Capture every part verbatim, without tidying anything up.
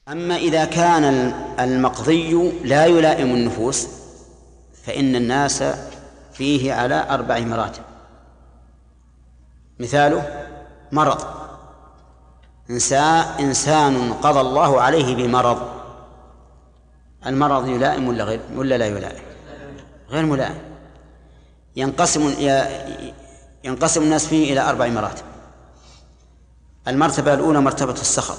أما إذا كان المقضي لا يلائم النفوس فإن الناس فيه على أربع مراتب. مثاله مرض، إنسان قضى الله عليه بمرض، المرض يلائم ولا غير ولا لا يلائم؟ غير ملائم. ينقسم ينقسم الناس فيه إلى أربع مراتب. المرتبة الأولى مرتبة السخط،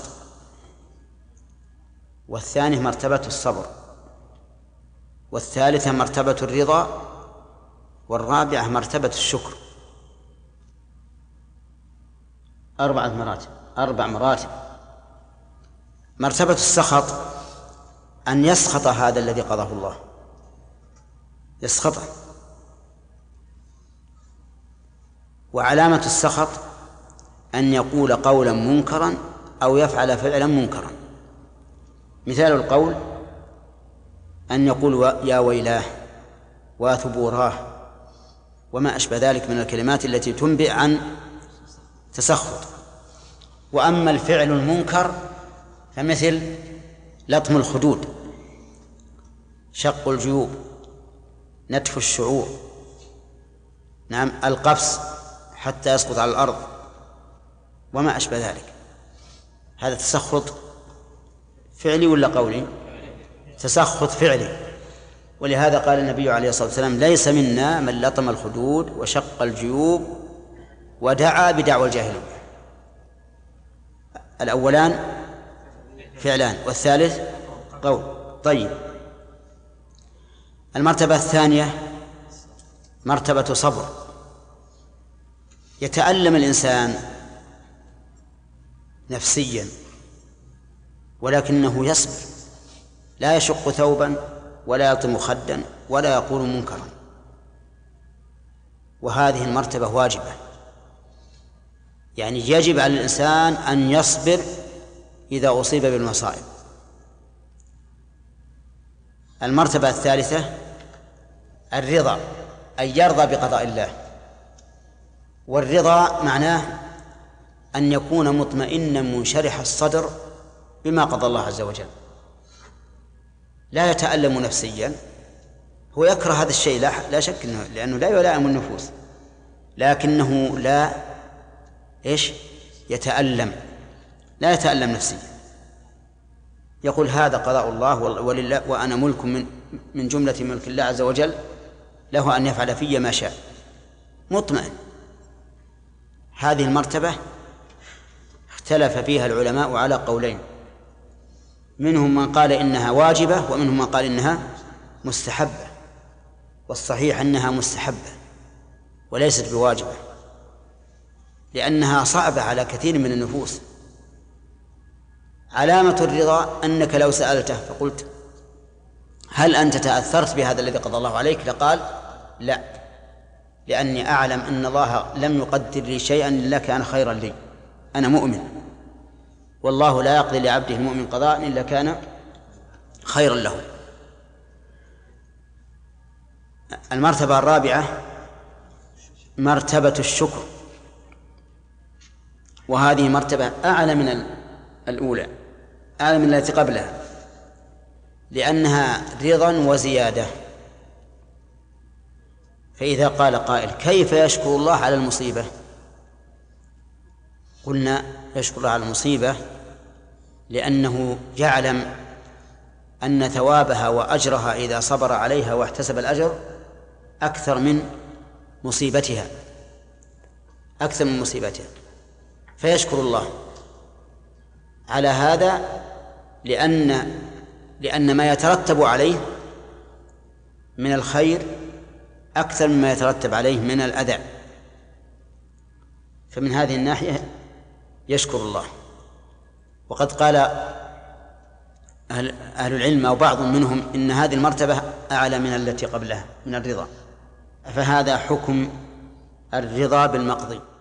والثانية مرتبة الصبر، والثالثة مرتبة الرضا، والرابعة مرتبة الشكر. أربعة مراتب أربع مراتب. مرتبة السخط أن يسخط هذا الذي قضاه الله، يسخطه. وعلامة السخط أن يقول قولا منكرا أو يفعل فعلا منكرا. مثال القول أن يقول يا ويلاه وثبوراه وما أشبه ذلك من الكلمات التي تنبئ عن تسخط. وأما الفعل المنكر فمثل لطم الخدود، شق الجيوب، نتف الشعور، نعم القفص حتى يسقط على الأرض وما أشبه ذلك. هذا تسخط فعلي ولا قولي؟ تسخط فعلي. ولهذا قال النبي عليه الصلاة والسلام ليس منا من لطم الخدود وشق الجيوب ودعا بدعوى الجاهلية. الأولان فعلان والثالث قول. طيب، المرتبة الثانية مرتبة صبر. يتألم الإنسان نفسيا ولكنه يصبر، لا يشق ثوبا ولا يلطم خدا ولا يقول منكرا، وهذه المرتبة واجبة. يعني يجب على الإنسان أن يصبر إذا أصيب بالمصائب. المرتبة الثالثة الرضا، أن يرضى بقضاء الله. والرضا معناه أن يكون مطمئنا منشرح الصدر بما قضى الله عز وجل، لا يتألم نفسيا. هو يكره هذا الشيء لا, لا شك إنه لأنه لا يلائم النفوس، لكنه لا إيش يتألم لا يتألم نفسيا. يقول هذا قضاء الله ولله وأنا ملك من من جملة ملك الله عز وجل، له أن يفعل في ما شاء، مطمئن. هذه المرتبة اختلف فيها العلماء على قولين، منهم من قال إنها واجبة ومنهم من قال إنها مستحبة، والصحيح أنها مستحبة وليست بواجبة، لأنها صعبة على كثير من النفوس. علامة الرضا أنك لو سألته فقلت هل أنت تأثرت بهذا الذي قضى الله عليك؟ لقال لا، لأني أعلم أن الله لم يقدر لي شيئا إلا كان خيرا لي، أنا مؤمن، والله لا يقضي لعبده المؤمن قضاء إلا كان خيرا له. المرتبة الرابعة مرتبة الشكر، وهذه مرتبة أعلى من الأولى، أعلى من التي قبلها، لأنها رضا وزيادة. فإذا قال قائل كيف يشكر الله على المصيبة؟ قلنا يشكر الله على المصيبة لأنه يعلم أن ثوابها وأجرها إذا صبر عليها واحتسب الأجر أكثر من مصيبتها أكثر من مصيبتها فيشكر الله على هذا، لأن لأن ما يترتب عليه من الخير أكثر مما يترتب عليه من الأذى، فمن هذه الناحية يشكر الله. وقد قال أهل, أهل العلم أو بعض منهم إن هذه المرتبة أعلى من التي قبلها من الرضا، فهذا حكم الرضا بالمقضي.